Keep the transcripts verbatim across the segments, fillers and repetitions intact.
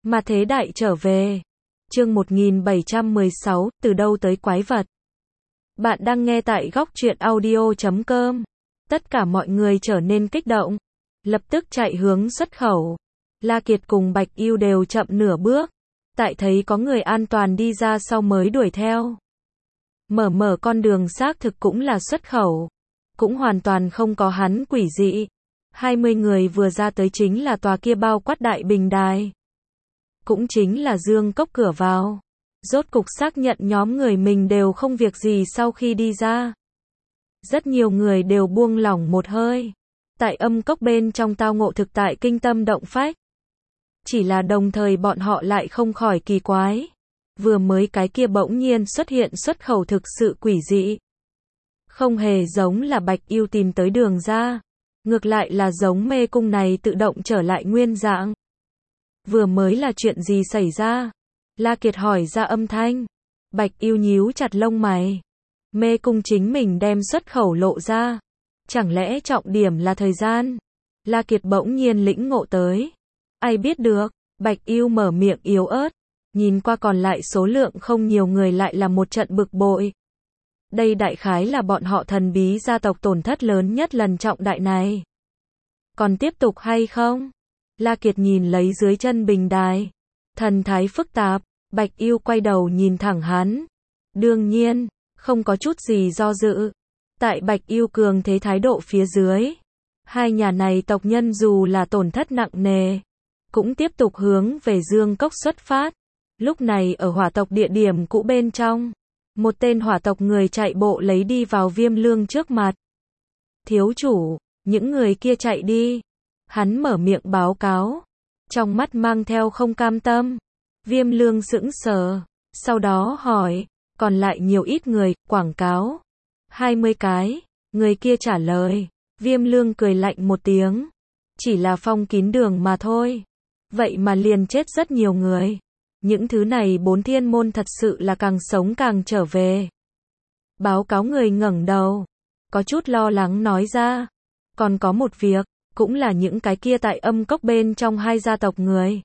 Mà thế đại trở về. Chương một nghìn bảy trăm mười sáu, từ đâu tới quái vật. Bạn đang nghe tại góc truyện audio chấm com. Tất cả mọi người trở nên kích động, lập tức chạy hướng xuất khẩu. La Kiệt cùng Bạch Ưu đều chậm nửa bước, tại thấy có người an toàn đi ra sau mới đuổi theo. Mở mở con đường xác thực cũng là xuất khẩu, cũng hoàn toàn không có hắn quỷ dị. hai mươi người vừa ra tới chính là tòa kia bao quát đại bình đài. Cũng chính là dương cốc cửa vào. Rốt cục xác nhận nhóm người mình đều không việc gì sau khi đi ra. Rất nhiều người đều buông lỏng một hơi. Tại âm cốc bên trong tao ngộ thực tại kinh tâm động phách. Chỉ là đồng thời bọn họ lại không khỏi kỳ quái. Vừa mới cái kia bỗng nhiên xuất hiện xuất khẩu thực sự quỷ dị. Không hề giống là Bạch Ưu tìm tới đường ra. Ngược lại là giống mê cung này tự động trở lại nguyên dạng. Vừa mới là chuyện gì xảy ra? La Kiệt hỏi ra âm thanh. Bạch Ưu nhíu chặt lông mày. Mê cung chính mình đem xuất khẩu lộ ra. Chẳng lẽ trọng điểm là thời gian? La Kiệt bỗng nhiên lĩnh ngộ tới. Ai biết được? Bạch Ưu mở miệng yếu ớt. Nhìn qua còn lại số lượng không nhiều người lại là một trận bực bội. Đây đại khái là bọn họ thần bí gia tộc tổn thất lớn nhất lần trọng đại này. Còn tiếp tục hay không? La Kiệt nhìn lấy dưới chân bình đài. Thần thái phức tạp. Bạch Ưu quay đầu nhìn thẳng hắn. Đương nhiên, không có chút gì do dự. Tại Bạch Ưu cường thế thái độ phía dưới, hai nhà này tộc nhân dù là tổn thất nặng nề, cũng tiếp tục hướng về Dương Cốc xuất phát. Lúc này ở hỏa tộc địa điểm cũ bên trong, một tên hỏa tộc người chạy bộ lấy đi vào Viêm Lương trước mặt. Thiếu chủ, những người kia chạy đi. Hắn mở miệng báo cáo, trong mắt mang theo không cam tâm. Viêm Lương sững sờ, sau đó hỏi, còn lại nhiều ít người, quảng cáo. hai mươi cái, người kia trả lời. Viêm Lương cười lạnh một tiếng. Chỉ là phong kín đường mà thôi. Vậy mà liền chết rất nhiều người. Những thứ này bốn thiên môn thật sự là càng sống càng trở về. Báo cáo người ngẩng đầu, có chút lo lắng nói ra. Còn có một việc, cũng là những cái kia tại âm cốc bên trong hai gia tộc người.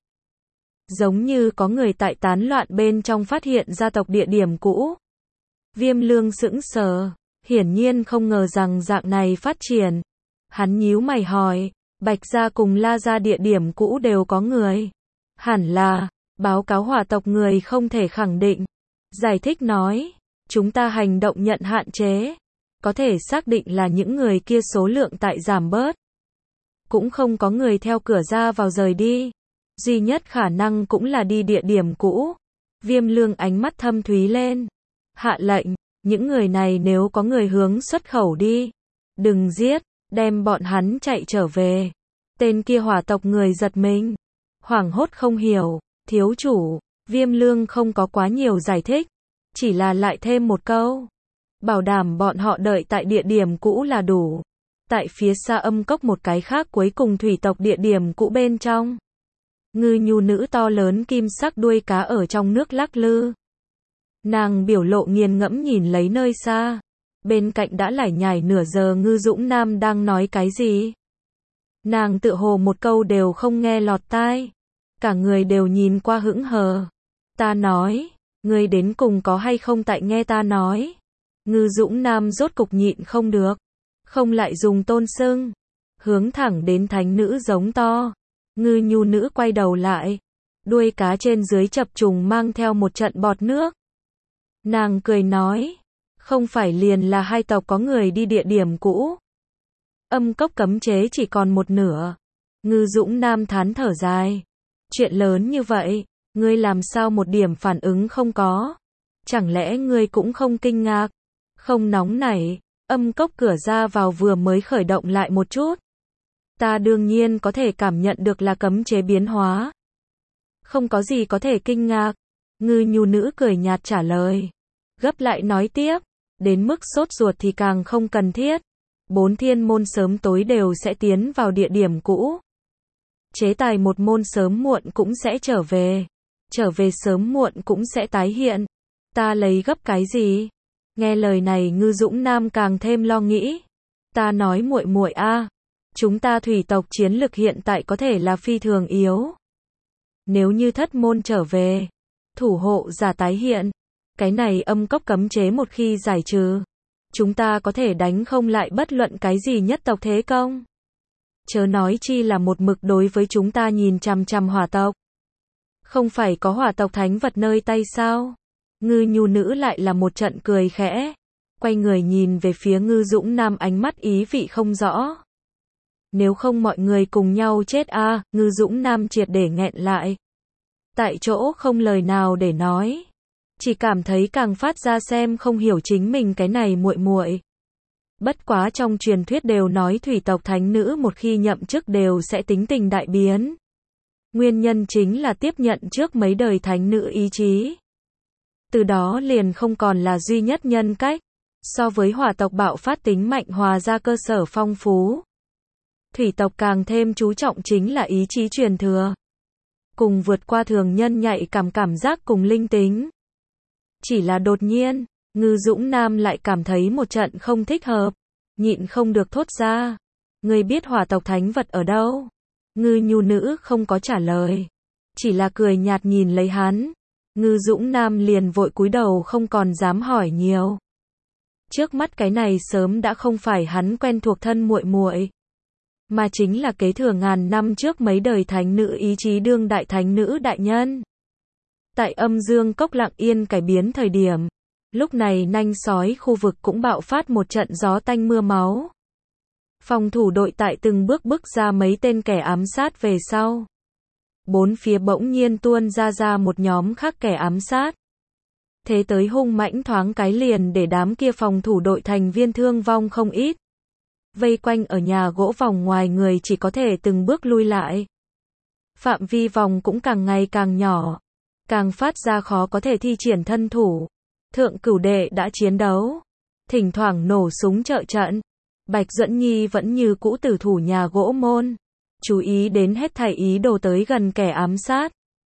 Giống như có người tại tán loạn bên trong phát hiện gia tộc địa điểm cũ. Viêm Lương sững sờ, hiển nhiên không ngờ rằng dạng này phát triển. Hắn nhíu mày hỏi, Bạch gia cùng La gia địa điểm cũ đều có người. Hẳn là, báo cáo hỏa tộc người không thể khẳng định. Giải thích nói, chúng ta hành động nhận hạn chế. Có thể xác định là những người kia số lượng tại giảm bớt. Cũng không có người theo cửa ra vào rời đi. Duy nhất khả năng cũng là đi địa điểm cũ. Viêm Lương ánh mắt thâm thúy lên. Hạ lệnh, những người này nếu có người hướng xuất khẩu đi, đừng giết, đem bọn hắn chạy trở về. Tên kia hỏa tộc người giật mình, hoảng hốt không hiểu. Thiếu chủ, Viêm Lương không có quá nhiều giải thích, chỉ là lại thêm một câu. Bảo đảm bọn họ đợi tại địa điểm cũ là đủ. Tại phía xa âm cốc một cái khác cuối cùng thủy tộc địa điểm cũ bên trong. Ngư nhu nữ to lớn kim sắc đuôi cá ở trong nước lắc lư. Nàng biểu lộ nghiền ngẫm nhìn lấy nơi xa. Bên cạnh đã lải nhải nửa giờ Ngư Dũng Nam đang nói cái gì. Nàng tự hồ một câu đều không nghe lọt tai. Cả người đều nhìn qua hững hờ. Ta nói, ngươi đến cùng có hay không tại nghe ta nói. Ngư Dũng Nam rốt cục nhịn không được. Không lại dùng tôn xưng. Hướng thẳng đến thánh nữ giống to. Ngư nhu nữ quay đầu lại. Đuôi cá trên dưới chập trùng mang theo một trận bọt nước. Nàng cười nói. Không phải liền là hai tộc có người đi địa điểm cũ. Âm cốc cấm chế chỉ còn một nửa. Ngư Dũng Nam thán thở dài. Chuyện lớn như vậy, ngươi làm sao một điểm phản ứng không có? Chẳng lẽ ngươi cũng không kinh ngạc? Không nóng nảy, âm cốc cửa ra vào vừa mới khởi động lại một chút. Ta đương nhiên có thể cảm nhận được là cấm chế biến hóa. Không có gì có thể kinh ngạc. Ngư nhu nữ cười nhạt trả lời. Gấp lại nói tiếp, đến mức sốt ruột thì càng không cần thiết. Bốn thiên môn sớm tối đều sẽ tiến vào địa điểm cũ. Chế tài một môn sớm muộn cũng sẽ trở về. Trở về sớm muộn cũng sẽ tái hiện. Ta lấy gấp cái gì? Nghe lời này Ngư Dũng Nam càng thêm lo nghĩ. Ta nói muội muội a, chúng ta thủy tộc chiến lực hiện tại có thể là phi thường yếu. Nếu như thất môn trở về, thủ hộ giả tái hiện, cái này âm cốc cấm chế một khi giải trừ, chúng ta có thể đánh không lại bất luận cái gì nhất tộc thế công. Chớ nói chi là một mực đối với chúng ta nhìn chằm chằm hỏa tộc. Không phải có hỏa tộc thánh vật nơi tay sao? Ngư Nhu nữ lại là một trận cười khẽ, quay người nhìn về phía Ngư Dũng Nam, ánh mắt ý vị không rõ. Nếu không mọi người cùng nhau chết a, à, Ngư Dũng Nam triệt để nghẹn lại. Tại chỗ không lời nào để nói, chỉ cảm thấy càng phát ra xem không hiểu chính mình cái này muội muội. Bất quá trong truyền thuyết đều nói thủy tộc thánh nữ một khi nhậm chức đều sẽ tính tình đại biến. Nguyên nhân chính là tiếp nhận trước mấy đời thánh nữ ý chí. Từ đó liền không còn là duy nhất nhân cách. So với hỏa tộc bạo phát tính mạnh hòa ra cơ sở phong phú, thủy tộc càng thêm chú trọng chính là ý chí truyền thừa. Cùng vượt qua thường nhân nhạy cảm cảm giác cùng linh tính. Chỉ là đột nhiên, Ngư Dũng Nam lại cảm thấy một trận không thích hợp, nhịn không được thốt ra. Người biết hỏa tộc thánh vật ở đâu? Ngư Nhu nữ không có trả lời, chỉ là cười nhạt nhìn lấy hắn. Ngư Dũng Nam liền vội cúi đầu không còn dám hỏi nhiều. Trước mắt cái này sớm đã không phải hắn quen thuộc thân muội muội, mà chính là kế thừa ngàn năm trước mấy đời thánh nữ ý chí đương đại thánh nữ đại nhân. Tại âm dương cốc lặng yên cải biến thời điểm, lúc này nanh sói khu vực cũng bạo phát một trận gió tanh mưa máu. Phòng thủ đội tại từng bước bước ra mấy tên kẻ ám sát về sau. Bốn phía bỗng nhiên tuôn ra ra một nhóm khác kẻ ám sát. Thế tới hung mãnh thoáng cái liền để đám kia phòng thủ đội thành viên thương vong không ít. Vây quanh ở nhà gỗ vòng ngoài người chỉ có thể từng bước lui lại. Phạm vi vòng cũng càng ngày càng nhỏ, càng phát ra khó có thể thi triển thân thủ. Thượng cửu đệ đã chiến đấu, thỉnh thoảng nổ súng trợ trận. Bạch Duẫn Nhi vẫn như cũ tử thủ nhà gỗ môn, chú ý đến hết thảy ý đồ tới gần kẻ ám sát.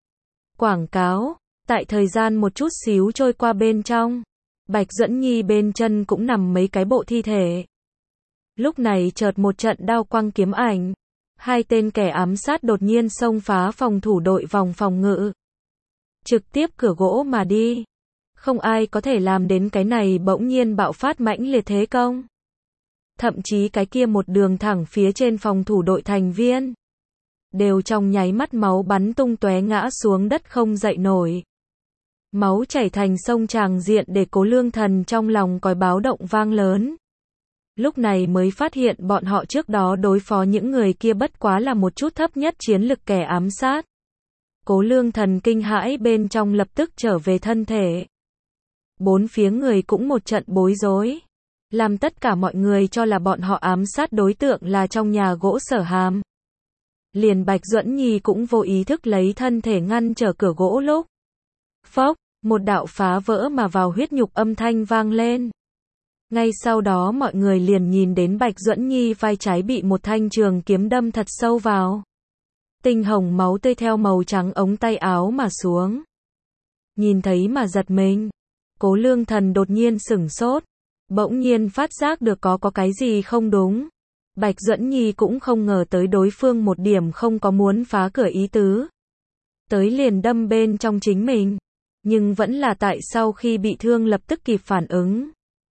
Quảng cáo, tại thời gian một chút xíu trôi qua bên trong, Bạch Duẫn Nhi bên chân cũng nằm mấy cái bộ thi thể. Lúc này chợt một trận đao quang kiếm ảnh, hai tên kẻ ám sát đột nhiên xông phá phòng thủ đội vòng phòng ngự, trực tiếp cửa gỗ mà đi. Không ai có thể làm đến cái này bỗng nhiên bạo phát mãnh liệt thế công. Thậm chí cái kia một đường thẳng phía trên phòng thủ đội thành viên, đều trong nháy mắt máu bắn tung tóe ngã xuống đất không dậy nổi. Máu chảy thành sông tràng diện để Cố Lương Thần trong lòng còi báo động vang lớn. Lúc này mới phát hiện bọn họ trước đó đối phó những người kia bất quá là một chút thấp nhất chiến lực kẻ ám sát. Cố Lương Thần kinh hãi bên trong lập tức trở về thân thể. Bốn phía người cũng một trận bối rối, làm tất cả mọi người cho là bọn họ ám sát đối tượng là trong nhà gỗ Sở Hàm. Liền Bạch Duẫn Nhi cũng vô ý thức lấy thân thể ngăn trở cửa gỗ lúc. Phốc, một đạo phá vỡ mà vào huyết nhục âm thanh vang lên. Ngay sau đó mọi người liền nhìn đến Bạch Duẫn Nhi vai trái bị một thanh trường kiếm đâm thật sâu vào. Tinh hồng máu tươi theo màu trắng ống tay áo mà xuống. Nhìn thấy mà giật mình. Cố Lương Thần đột nhiên sửng sốt. Bỗng nhiên phát giác được có có cái gì không đúng. Bạch Duẫn Nhi cũng không ngờ tới đối phương một điểm không có muốn phá cửa ý tứ. Tới liền đâm bên trong chính mình. Nhưng vẫn là tại sau khi bị thương lập tức kịp phản ứng.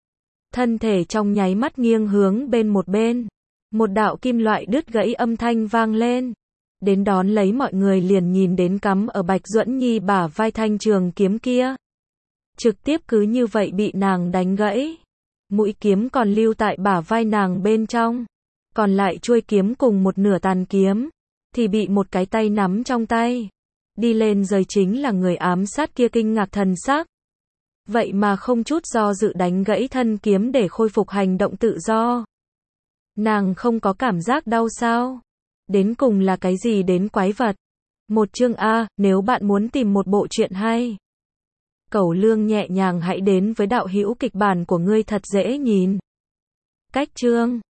Thân thể trong nháy mắt nghiêng hướng bên một bên. Một đạo kim loại đứt gãy âm thanh vang lên. Đến đón lấy mọi người liền nhìn đến cắm ở Bạch Duẫn Nhi bả vai thanh trường kiếm kia. Trực tiếp cứ như vậy bị nàng đánh gãy. Mũi kiếm còn lưu tại bả vai nàng bên trong. Còn lại chuôi kiếm cùng một nửa tàn kiếm, thì bị một cái tay nắm trong tay. Đi lên rời chính là người ám sát kia kinh ngạc thần sắc. Vậy mà không chút do dự đánh gãy thân kiếm để khôi phục hành động tự do. Nàng không có cảm giác đau sao? Đến cùng là cái gì đến quái vật? Một chương A, nếu bạn muốn tìm một bộ truyện hay. Cẩu Lương nhẹ nhàng hãy đến với đạo hữu kịch bản của ngươi thật dễ nhìn. Cách chương